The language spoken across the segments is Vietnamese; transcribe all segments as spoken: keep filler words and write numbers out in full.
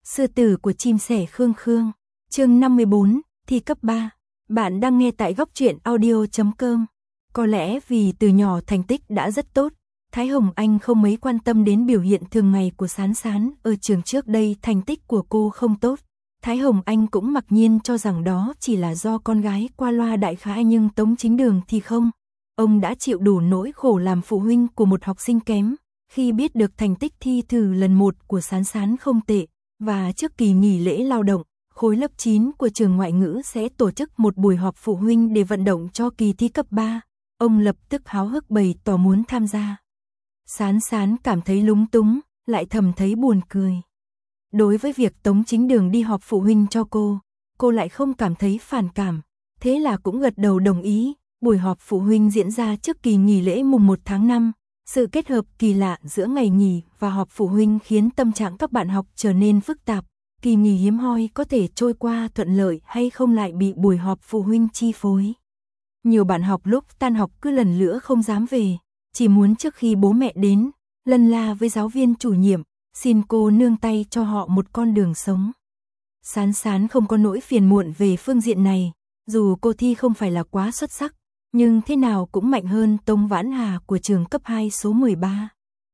Sư tử của chim sẻ Khương Khương, chương năm mươi bốn, thi cấp ba. Bạn đang nghe tại góc truyện audio chấm com. Có lẽ vì từ nhỏ thành tích đã rất tốt, Thái Hồng Anh không mấy quan tâm đến biểu hiện thường ngày của Sán Sán. Ở trường trước đây thành tích của cô không tốt, Thái Hồng Anh cũng mặc nhiên cho rằng đó chỉ là do con gái qua loa đại khái, nhưng Tống Chính Đường thì không. Ông đã chịu đủ nỗi khổ làm phụ huynh của một học sinh kém, khi biết được thành tích thi thử lần một của Sán Sán không tệ, và trước kỳ nghỉ lễ lao động, khối lớp chín của trường ngoại ngữ sẽ tổ chức một buổi họp phụ huynh để vận động cho kỳ thi cấp ba. Ông lập tức háo hức bày tỏ muốn tham gia. Sán Sán cảm thấy lúng túng, lại thầm thấy buồn cười. Đối với việc Tống Chính Đường đi họp phụ huynh cho cô, cô lại không cảm thấy phản cảm, thế là cũng gật đầu đồng ý. Buổi họp phụ huynh diễn ra trước kỳ nghỉ lễ mùng một tháng năm. Sự kết hợp kỳ lạ giữa ngày nghỉ và họp phụ huynh khiến tâm trạng các bạn học trở nên phức tạp. Kỳ nghỉ hiếm hoi có thể trôi qua thuận lợi hay không lại bị buổi họp phụ huynh chi phối. Nhiều bạn học lúc tan học cứ lần lữa không dám về, chỉ muốn trước khi bố mẹ đến, lân la với giáo viên chủ nhiệm, xin cô nương tay cho họ một con đường sống. Sán Sán không có nỗi phiền muộn về phương diện này, dù cô thi không phải là quá xuất sắc, nhưng thế nào cũng mạnh hơn Tống Vãn Hà của trường cấp hai số mười ba.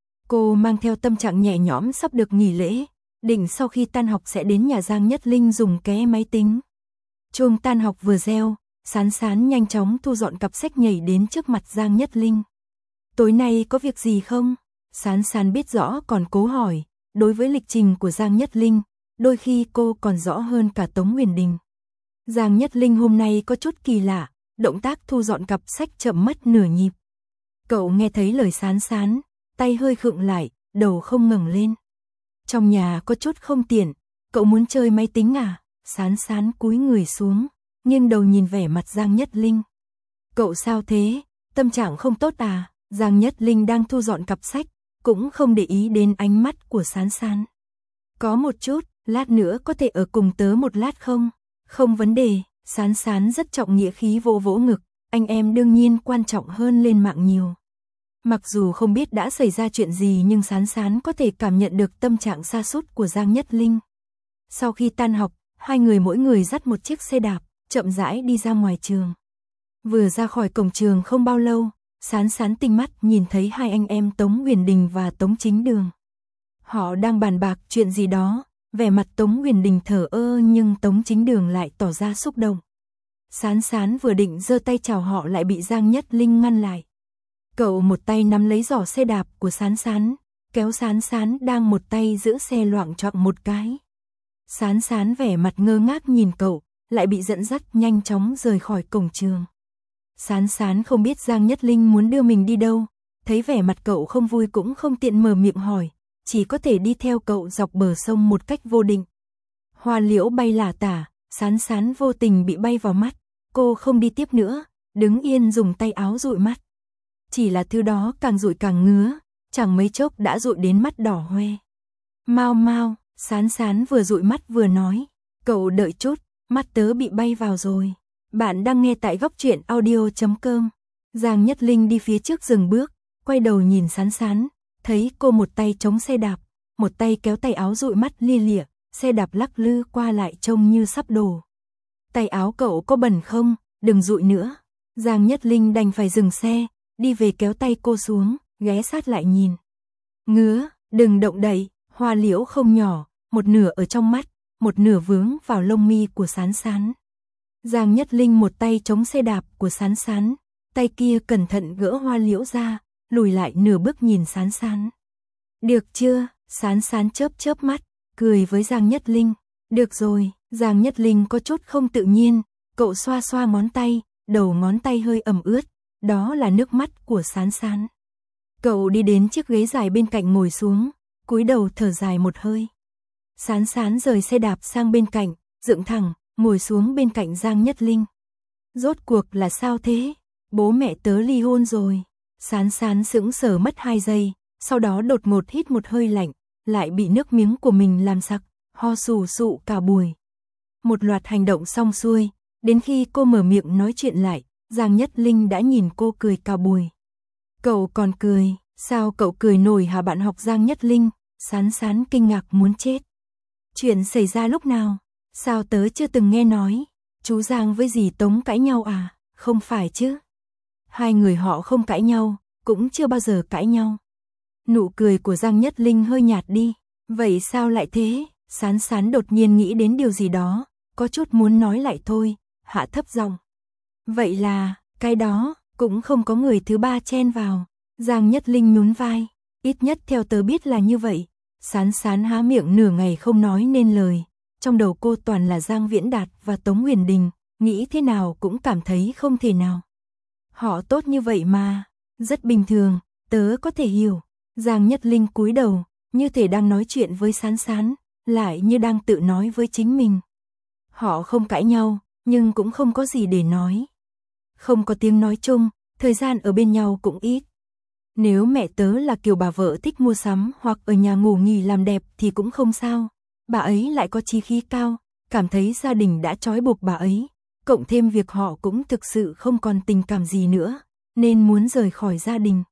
Cô mang theo tâm trạng nhẹ nhõm sắp được nghỉ lễ, định sau khi tan học sẽ đến nhà Giang Nhất Linh dùng ké máy tính. Chuông tan học vừa reo, Sán Sán nhanh chóng thu dọn cặp sách nhảy đến trước mặt Giang Nhất Linh. Tối nay có việc gì không? Sán Sán biết rõ còn cố hỏi, đối với lịch trình của Giang Nhất Linh, đôi khi cô còn rõ hơn cả Tống Huyền Đình. Giang Nhất Linh hôm nay có chút kỳ lạ, động tác thu dọn cặp sách chậm mất nửa nhịp. Cậu nghe thấy lời Sán Sán, tay hơi khựng lại, đầu không ngẩng lên. Trong nhà có chút không tiện, cậu muốn chơi máy tính à? Sán Sán cúi người xuống, nghiêng đầu nhìn vẻ mặt Giang Nhất Linh. Cậu sao thế, tâm trạng không tốt à? Giang Nhất Linh đang thu dọn cặp sách, cũng không để ý đến ánh mắt của Sán Sán. Có một chút, lát nữa có thể ở cùng tớ một lát không? Không vấn đề. Sán Sán rất trọng nghĩa khí vỗ vỗ ngực, anh em đương nhiên quan trọng hơn lên mạng nhiều. Mặc dù không biết đã xảy ra chuyện gì nhưng Sán Sán có thể cảm nhận được tâm trạng sa sút của Giang Nhất Linh. Sau khi tan học, hai người mỗi người dắt một chiếc xe đạp, chậm rãi đi ra ngoài trường. Vừa ra khỏi cổng trường không bao lâu, Sán Sán tinh mắt nhìn thấy hai anh em Tống Huyền Đình và Tống Chính Đường. Họ đang bàn bạc chuyện gì đó. Vẻ mặt Tống Huyền Đình thở ơ nhưng Tống Chính Đường lại tỏ ra xúc động. Sán Sán vừa định giơ tay chào họ lại bị Giang Nhất Linh ngăn lại. Cậu một tay nắm lấy giỏ xe đạp của Sán Sán, kéo Sán Sán đang một tay giữ xe loạng choạng một cái. Sán Sán vẻ mặt ngơ ngác nhìn cậu, lại bị dẫn dắt nhanh chóng rời khỏi cổng trường. Sán Sán không biết Giang Nhất Linh muốn đưa mình đi đâu, thấy vẻ mặt cậu không vui cũng không tiện mở miệng hỏi, chỉ có thể đi theo cậu dọc bờ sông một cách vô định. Hoa liễu bay lả tả, Sán Sán vô tình bị bay vào mắt, cô không đi tiếp nữa, đứng yên dùng tay áo dụi mắt. Chỉ là thứ đó càng dụi càng ngứa, chẳng mấy chốc đã dụi đến mắt đỏ hoe. Mau mau, Sán Sán vừa dụi mắt vừa nói, cậu đợi chút, mắt tớ bị bay vào rồi. Bạn đang nghe tại góc truyện audio chấm com. Giang Nhất Linh đi phía trước dừng bước, quay đầu nhìn Sán Sán. Thấy cô một tay chống xe đạp, một tay kéo tay áo dụi mắt lia lịa, xe đạp lắc lư qua lại trông như sắp đổ. Tay áo cậu có bẩn không? Đừng dụi nữa. Giang Nhất Linh đành phải dừng xe, đi về kéo tay cô xuống, ghé sát lại nhìn. Ngứa, đừng động đậy, hoa liễu không nhỏ, một nửa ở trong mắt, một nửa vướng vào lông mi của Sán Sán. Giang Nhất Linh một tay chống xe đạp của Sán Sán, tay kia cẩn thận gỡ hoa liễu ra, lùi lại nửa bước nhìn Sán Sán. Được chưa? Sán Sán chớp chớp mắt, cười với Giang Nhất Linh. Được rồi. Giang Nhất Linh có chút không tự nhiên, cậu xoa xoa ngón tay, đầu ngón tay hơi ẩm ướt, đó là nước mắt của Sán Sán. Cậu đi đến chiếc ghế dài bên cạnh ngồi xuống, cúi đầu thở dài một hơi. Sán Sán rời xe đạp sang bên cạnh, dựng thẳng, ngồi xuống bên cạnh Giang Nhất Linh. Rốt cuộc là sao thế? Bố mẹ tớ ly hôn rồi. Sán Sán sững sờ mất hai giây, sau đó đột ngột hít một hơi lạnh, lại bị nước miếng của mình làm sặc, ho sù sụ cả buổi. Một loạt hành động xong xuôi, đến khi cô mở miệng nói chuyện lại, Giang Nhất Linh đã nhìn cô cười cả buổi. Cậu còn cười, sao cậu cười nổi hả bạn học Giang Nhất Linh? Sán Sán kinh ngạc muốn chết. Chuyện xảy ra lúc nào? Sao tớ chưa từng nghe nói? Chú Giang với dì Tống cãi nhau à? Không phải chứ? Hai người họ không cãi nhau, cũng chưa bao giờ cãi nhau. Nụ cười của Giang Nhất Linh hơi nhạt đi. Vậy sao lại thế? Sán Sán đột nhiên nghĩ đến điều gì đó, có chút muốn nói lại thôi, hạ thấp giọng. Vậy là, cái đó, cũng không có người thứ ba chen vào. Giang Nhất Linh nhún vai, ít nhất theo tớ biết là như vậy. Sán Sán há miệng nửa ngày không nói nên lời. Trong đầu cô toàn là Giang Viễn Đạt và Tống Huyền Đình, nghĩ thế nào cũng cảm thấy không thể nào. Họ tốt như vậy mà, rất bình thường, tớ có thể hiểu. Giang Nhất Linh cúi đầu, như thể đang nói chuyện với Sán Sán, lại như đang tự nói với chính mình. Họ không cãi nhau, nhưng cũng không có gì để nói. Không có tiếng nói chung, thời gian ở bên nhau cũng ít. Nếu mẹ tớ là kiểu bà vợ thích mua sắm hoặc ở nhà ngủ nghỉ làm đẹp thì cũng không sao. Bà ấy lại có chí khí cao, cảm thấy gia đình đã trói buộc bà ấy. Cộng thêm việc họ cũng thực sự không còn tình cảm gì nữa, nên muốn rời khỏi gia đình.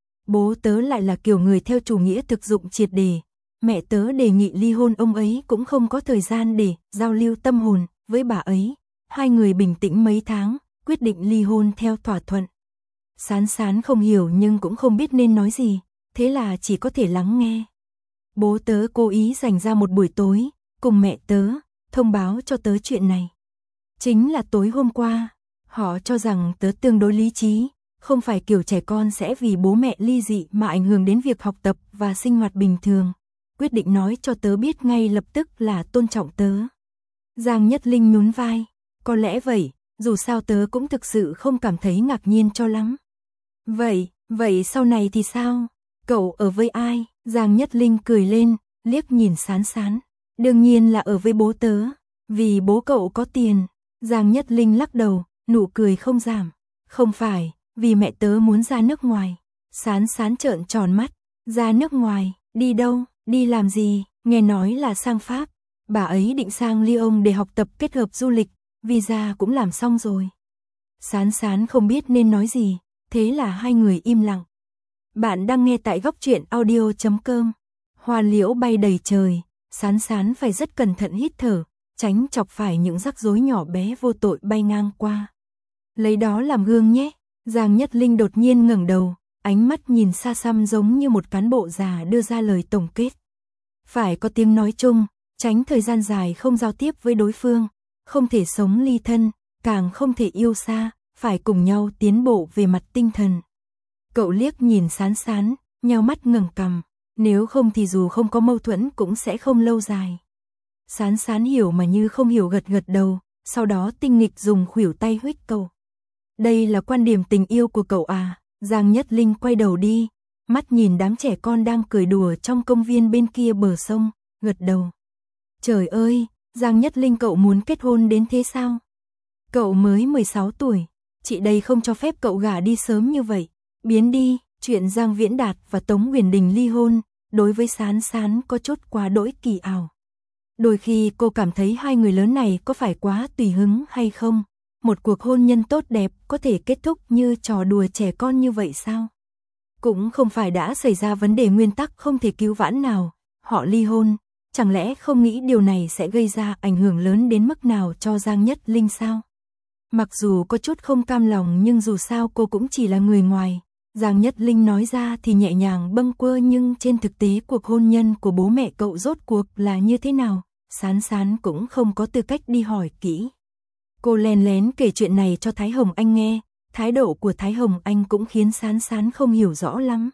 Bố tớ lại là kiểu người theo chủ nghĩa thực dụng triệt để. Mẹ tớ đề nghị ly hôn, ông ấy cũng không có thời gian để giao lưu tâm hồn với bà ấy. Hai người bình tĩnh mấy tháng, quyết định ly hôn theo thỏa thuận. Sán Sán không hiểu nhưng cũng không biết nên nói gì, thế là chỉ có thể lắng nghe. Bố tớ cố ý dành ra một buổi tối, cùng mẹ tớ, thông báo cho tớ chuyện này. Chính là tối hôm qua, họ cho rằng tớ tương đối lý trí, không phải kiểu trẻ con sẽ vì bố mẹ ly dị mà ảnh hưởng đến việc học tập và sinh hoạt bình thường. Quyết định nói cho tớ biết ngay lập tức là tôn trọng tớ. Giang Nhất Linh nhún vai, có lẽ vậy, dù sao tớ cũng thực sự không cảm thấy ngạc nhiên cho lắm. Vậy, vậy sau này thì sao? Cậu ở với ai? Giang Nhất Linh cười lên, liếc nhìn Sán Sán. Đương nhiên là ở với bố tớ, vì bố cậu có tiền. Giang Nhất Linh lắc đầu, nụ cười không giảm. Không phải, vì mẹ tớ muốn ra nước ngoài. Sán Sán trợn tròn mắt, ra nước ngoài, đi đâu, đi làm gì? Nghe nói là sang Pháp. Bà ấy định sang Lyon để học tập kết hợp du lịch, visa cũng làm xong rồi. Sán Sán không biết nên nói gì, thế là hai người im lặng. Bạn đang nghe tại góc truyện audio chấm com. Hoa liễu bay đầy trời, Sán Sán phải rất cẩn thận hít thở, tránh chọc phải những rắc rối nhỏ bé vô tội bay ngang qua. Lấy đó làm gương nhé. Giang Nhất Linh đột nhiên ngẩng đầu, ánh mắt nhìn xa xăm giống như một cán bộ già đưa ra lời tổng kết. Phải có tiếng nói chung, tránh thời gian dài không giao tiếp với đối phương, không thể sống ly thân, càng không thể yêu xa, phải cùng nhau tiến bộ về mặt tinh thần. Cậu liếc nhìn Sán Sán, nheo mắt ngẩng cằm, nếu không thì dù không có mâu thuẫn cũng sẽ không lâu dài. Sán Sán hiểu mà như không hiểu, gật gật đầu, sau đó tinh nghịch dùng khuỷu tay huých cậu. Đây là quan điểm tình yêu của cậu à? Giang Nhất Linh quay đầu đi, mắt nhìn đám trẻ con đang cười đùa trong công viên bên kia bờ sông, gật đầu. Trời ơi, Giang Nhất Linh, cậu muốn kết hôn đến thế sao? Cậu mới mười sáu tuổi, chị đây không cho phép cậu gả đi sớm như vậy. Biến đi, chuyện Giang Viễn Đạt và Tống Huyền Đình ly hôn, đối với Sán Sán có chút quá đỗi kỳ ảo. Đôi khi cô cảm thấy hai người lớn này có phải quá tùy hứng hay không? Một cuộc hôn nhân tốt đẹp có thể kết thúc như trò đùa trẻ con như vậy sao? Cũng không phải đã xảy ra vấn đề nguyên tắc không thể cứu vãn nào, họ ly hôn, chẳng lẽ không nghĩ điều này sẽ gây ra ảnh hưởng lớn đến mức nào cho Giang Nhất Linh sao? Mặc dù có chút không cam lòng nhưng dù sao cô cũng chỉ là người ngoài. Giang Nhất Linh nói ra thì nhẹ nhàng bâng quơ, nhưng trên thực tế cuộc hôn nhân của bố mẹ cậu rốt cuộc là như thế nào, Sán Sán cũng không có tư cách đi hỏi kỹ. Cô lén lén kể chuyện này cho Thái Hồng Anh nghe, thái độ của Thái Hồng Anh cũng khiến Sán Sán không hiểu rõ lắm.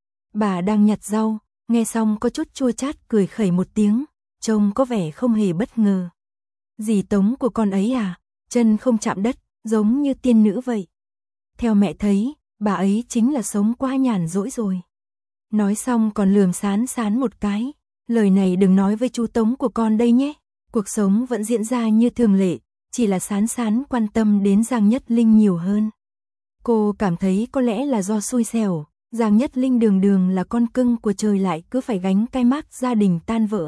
Bà đang nhặt rau, nghe xong có chút chua chát cười khẩy một tiếng, trông có vẻ không hề bất ngờ. Dì Tống của con ấy à, chân không chạm đất, giống như tiên nữ vậy. Theo mẹ thấy, bà ấy chính là sống quá nhàn rỗi rồi. Nói xong còn lườm Sán Sán một cái, lời này đừng nói với chú Tống của con đây nhé. Cuộc sống vẫn diễn ra như thường lệ, chỉ là Sán Sán quan tâm đến Giang Nhất Linh nhiều hơn. Cô cảm thấy có lẽ là do xui xẻo, Giang Nhất Linh đường đường là con cưng của trời lại cứ phải gánh cái mác gia đình tan vỡ.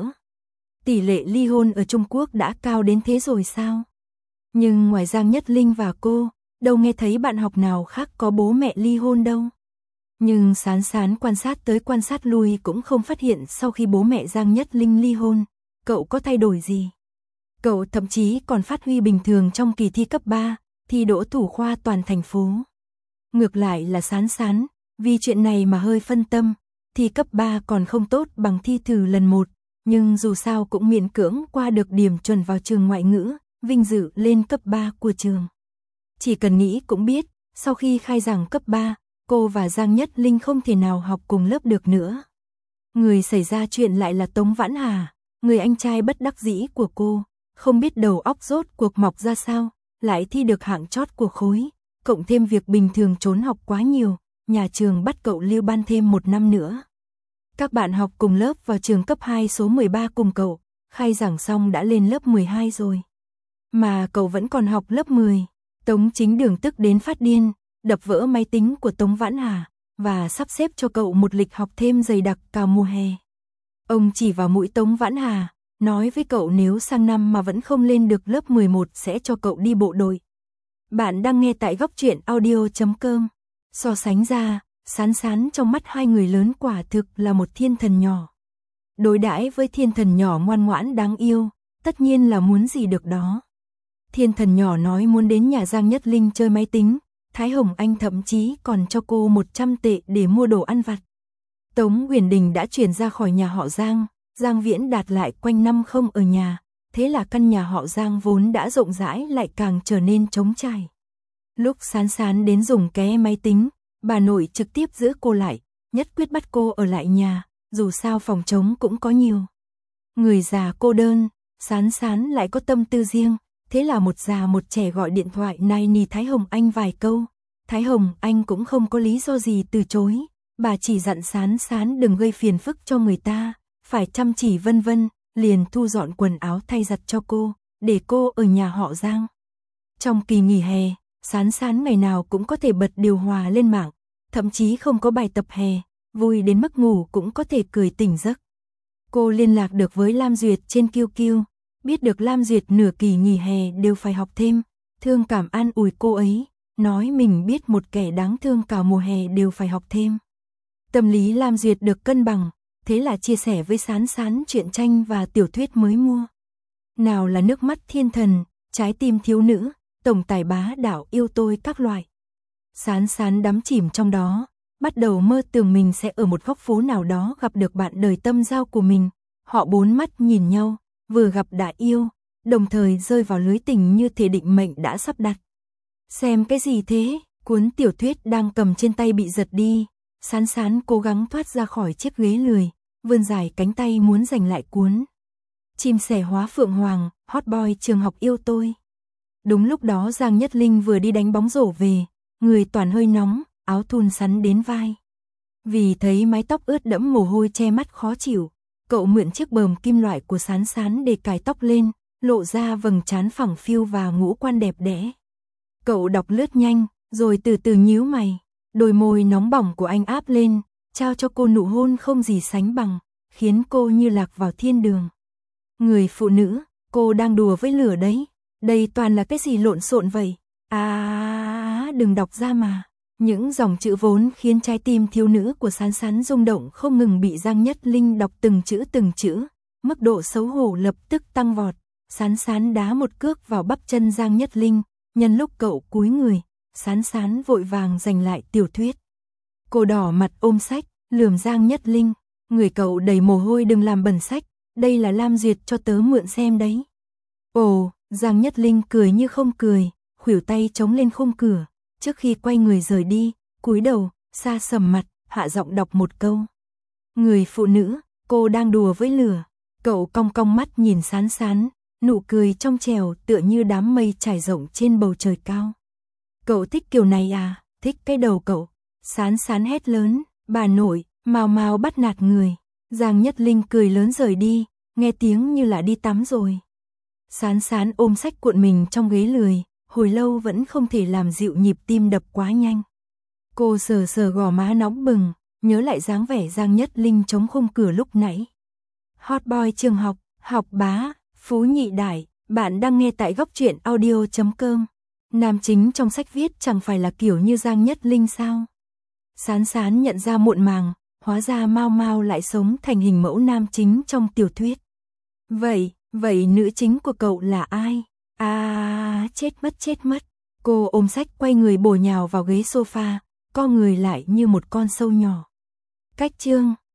Tỷ lệ ly hôn ở Trung Quốc đã cao đến thế rồi sao? Nhưng ngoài Giang Nhất Linh và cô, đâu nghe thấy bạn học nào khác có bố mẹ ly hôn đâu. Nhưng Sán Sán quan sát tới quan sát lui cũng không phát hiện sau khi bố mẹ Giang Nhất Linh ly hôn, cậu có thay đổi gì? Cậu thậm chí còn phát huy bình thường trong kỳ thi cấp ba, thi đỗ thủ khoa toàn thành phố. Ngược lại là Sán Sán, vì chuyện này mà hơi phân tâm, thi cấp ba còn không tốt bằng thi thử lần một, nhưng dù sao cũng miễn cưỡng qua được điểm chuẩn vào trường ngoại ngữ, vinh dự lên cấp ba của trường. Chỉ cần nghĩ cũng biết, sau khi khai giảng cấp ba, cô và Giang Nhất Linh không thể nào học cùng lớp được nữa. Người xảy ra chuyện lại là Tống Vãn Hà, người anh trai bất đắc dĩ của cô, không biết đầu óc rốt cuộc mọc ra sao, lại thi được hạng chót của khối, cộng thêm việc bình thường trốn học quá nhiều, nhà trường bắt cậu lưu ban thêm một năm nữa. Các bạn học cùng lớp vào trường cấp hai số mười ba cùng cậu, khai giảng xong đã lên lớp mười hai rồi. Mà cậu vẫn còn học lớp mười, Tống Chính Đường tức đến phát điên, đập vỡ máy tính của Tống Vãn Hà, và sắp xếp cho cậu một lịch học thêm dày đặc cả mùa hè. Ông chỉ vào mũi Tống Vãn Hà, nói với cậu nếu sang năm mà vẫn không lên được lớp mười một sẽ cho cậu đi bộ đội. Bạn đang nghe tại góc truyện audio chấm com. So sánh ra, Sán Sán trong mắt hai người lớn quả thực là một thiên thần nhỏ. Đối đãi với thiên thần nhỏ ngoan ngoãn đáng yêu, tất nhiên là muốn gì được đó. Thiên thần nhỏ nói muốn đến nhà Giang Nhất Linh chơi máy tính, Thái Hồng Anh thậm chí còn cho cô một trăm tệ để mua đồ ăn vặt. Tống Huyền Đình đã chuyển ra khỏi nhà họ Giang, Giang Viễn Đạt lại quanh năm không ở nhà, thế là căn nhà họ Giang vốn đã rộng rãi lại càng trở nên trống trải. Lúc Sán Sán đến dùng ké máy tính, bà nội trực tiếp giữ cô lại, nhất quyết bắt cô ở lại nhà, dù sao phòng trống cũng có nhiều. Người già cô đơn, Sán Sán lại có tâm tư riêng, thế là một già một trẻ gọi điện thoại nài nỉ Thái Hồng Anh vài câu. Thái Hồng Anh cũng không có lý do gì từ chối, bà chỉ dặn Sán Sán đừng gây phiền phức cho người ta, phải chăm chỉ vân vân, liền thu dọn quần áo thay giặt cho cô, để cô ở nhà họ Giang. Trong kỳ nghỉ hè, Sán Sán ngày nào cũng có thể bật điều hòa lên mạng, thậm chí không có bài tập hè, vui đến mức ngủ cũng có thể cười tỉnh giấc. Cô liên lạc được với Lam Duyệt trên Q Q, biết được Lam Duyệt nửa kỳ nghỉ hè đều phải học thêm, thương cảm an ủi cô ấy, nói mình biết một kẻ đáng thương cả mùa hè đều phải học thêm. Tâm lý Lam Duyệt được cân bằng, thế là chia sẻ với Sán Sán chuyện tranh và tiểu thuyết mới mua. Nào là nước mắt thiên thần, trái tim thiếu nữ, tổng tài bá đạo yêu tôi các loại. Sán Sán đắm chìm trong đó, bắt đầu mơ tưởng mình sẽ ở một góc phố nào đó gặp được bạn đời tâm giao của mình. Họ bốn mắt nhìn nhau, vừa gặp đã yêu, đồng thời rơi vào lưới tình như thể định mệnh đã sắp đặt. Xem cái gì thế? Cuốn tiểu thuyết đang cầm trên tay bị giật đi. Sán Sán cố gắng thoát ra khỏi chiếc ghế lười, vươn dài cánh tay muốn giành lại cuốn. Chim sẻ hóa phượng hoàng, hot boy trường học yêu tôi. Đúng lúc đó Giang Nhất Linh vừa đi đánh bóng rổ về, người toàn hơi nóng, áo thun sắn đến vai. Vì thấy mái tóc ướt đẫm mồ hôi che mắt khó chịu, cậu mượn chiếc bờm kim loại của Sán Sán để cài tóc lên, lộ ra vầng trán phẳng phiu và ngũ quan đẹp đẽ. Cậu đọc lướt nhanh, rồi từ từ nhíu mày, đôi môi nóng bỏng của anh áp lên, trao cho cô nụ hôn không gì sánh bằng, khiến cô như lạc vào thiên đường. Người phụ nữ, cô đang đùa với lửa đấy, đây toàn là cái gì lộn xộn vậy? À, đừng đọc ra mà. Những dòng chữ vốn khiến trái tim thiếu nữ của Sán Sán rung động không ngừng bị Giang Nhất Linh đọc từng chữ từng chữ, mức độ xấu hổ lập tức tăng vọt. Sán Sán đá một cước vào bắp chân Giang Nhất Linh, nhân lúc cậu cúi người, Sán Sán vội vàng giành lại tiểu thuyết. Cô đỏ mặt ôm sách, lườm Giang Nhất Linh, người cậu đầy mồ hôi đừng làm bẩn sách, đây là Lam Duyệt cho tớ mượn xem đấy. Ồ, Giang Nhất Linh cười như không cười, khuỷu tay chống lên khung cửa, trước khi quay người rời đi, cúi đầu, xa sầm mặt, hạ giọng đọc một câu. Người phụ nữ, cô đang đùa với lửa, cậu cong cong mắt nhìn Sán Sán, nụ cười trong trẻo tựa như đám mây trải rộng trên bầu trời cao. Cậu thích kiểu này à? Thích cái đầu cậu. Sán Sán hét lớn, bà nội, mau mau bắt nạt người. Giang Nhất Linh cười lớn rời đi, nghe tiếng như là đi tắm rồi. Sán Sán ôm sách cuộn mình trong ghế lười, hồi lâu vẫn không thể làm dịu nhịp tim đập quá nhanh. Cô sờ sờ gò má nóng bừng, nhớ lại dáng vẻ Giang Nhất Linh chống khung cửa lúc nãy. Hot boy trường học, học bá, phú nhị đại, bạn đang nghe tại góc truyện audio chấm com. Nam chính trong sách viết chẳng phải là kiểu như Giang Nhất Linh sao? Sán Sán nhận ra muộn màng, hóa ra Mao Mao lại sống thành hình mẫu nam chính trong tiểu thuyết. Vậy, vậy nữ chính của cậu là ai? À, chết mất chết mất. Cô ôm sách quay người bổ nhào vào ghế sofa, co người lại như một con sâu nhỏ. Cách chương